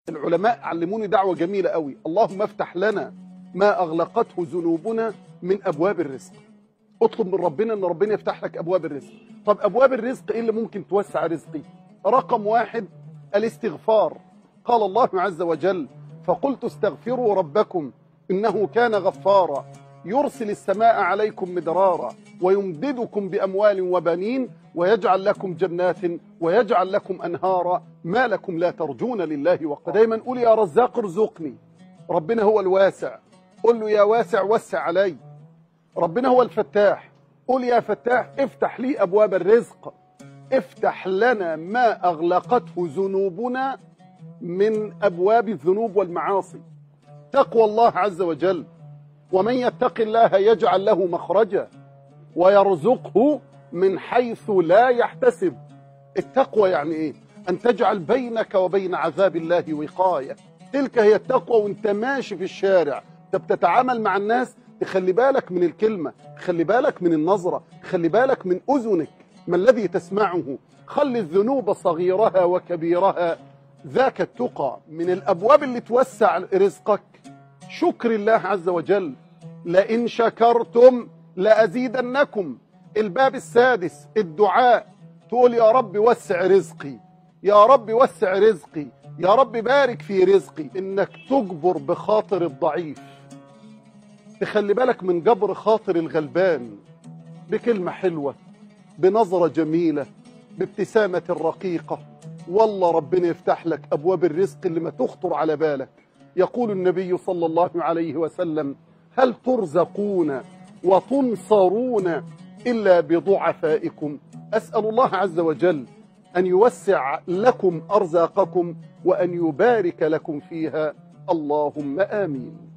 العلماء علموني دعوة جميلة قوي: اللهم افتح لنا ما أغلقته ذنوبنا من أبواب الرزق. اطلب من ربنا ان ربنا يفتح لك ابواب الرزق. طب ابواب الرزق ايه اللي ممكن توسع رزقي؟ رقم واحد الاستغفار. قال الله عز وجل: فقلت استغفروا ربكم انه كان غفارا يرسل السماء عليكم مدرارا ويمددكم باموال وبنين ويجعل لكم جنات ويجعل لكم انهارا ما لكم لا ترجون لله وقارا. دايما قول يا رزاق ارزقني. ربنا هو الواسع، قل له يا واسع وسع علي. ربنا هو الفتاح، قل يا فتاح افتح لي أبواب الرزق. افتح لنا ما أغلقته ذنوبنا من أبواب الذنوب والمعاصي. تقوى الله عز وجل: ومن يتق الله يجعل له مخرجا ويرزقه من حيث لا يحتسب. التقوى يعني ايه؟ أن تجعل بينك وبين عذاب الله وقاية. تلك هي التقوى. وانت ماشي في الشارع انت بتتعامل مع الناس، تخلي بالك من الكلمة، خلي بالك من النظرة، خلي بالك من أذنك ما الذي تسمعه. خلي الذنوب صغيرها وكبيرها، ذاك التقى. من الأبواب اللي توسع رزقك شكر الله عز وجل: لئن شكرتم لأزيدنكم. الباب السادس الدعاء، تقول يا رب وسع رزقي، يا رب وسع رزقي، يا رب بارك في رزقي. إنك تجبر بخاطر الضعيف، تخلي بالك من جبر خاطر الغلبان بكلمة حلوة، بنظرة جميلة، بابتسامة رقيقة. والله ربنا يفتح لك أبواب الرزق اللي ما تخطر على بالك. يقول النبي صلى الله عليه وسلم: هل ترزقون وتنصرون إلا بضعفائكم؟ أسأل الله عز وجل أن يوسع لكم أرزاقكم وأن يبارك لكم فيها. اللهم آمين.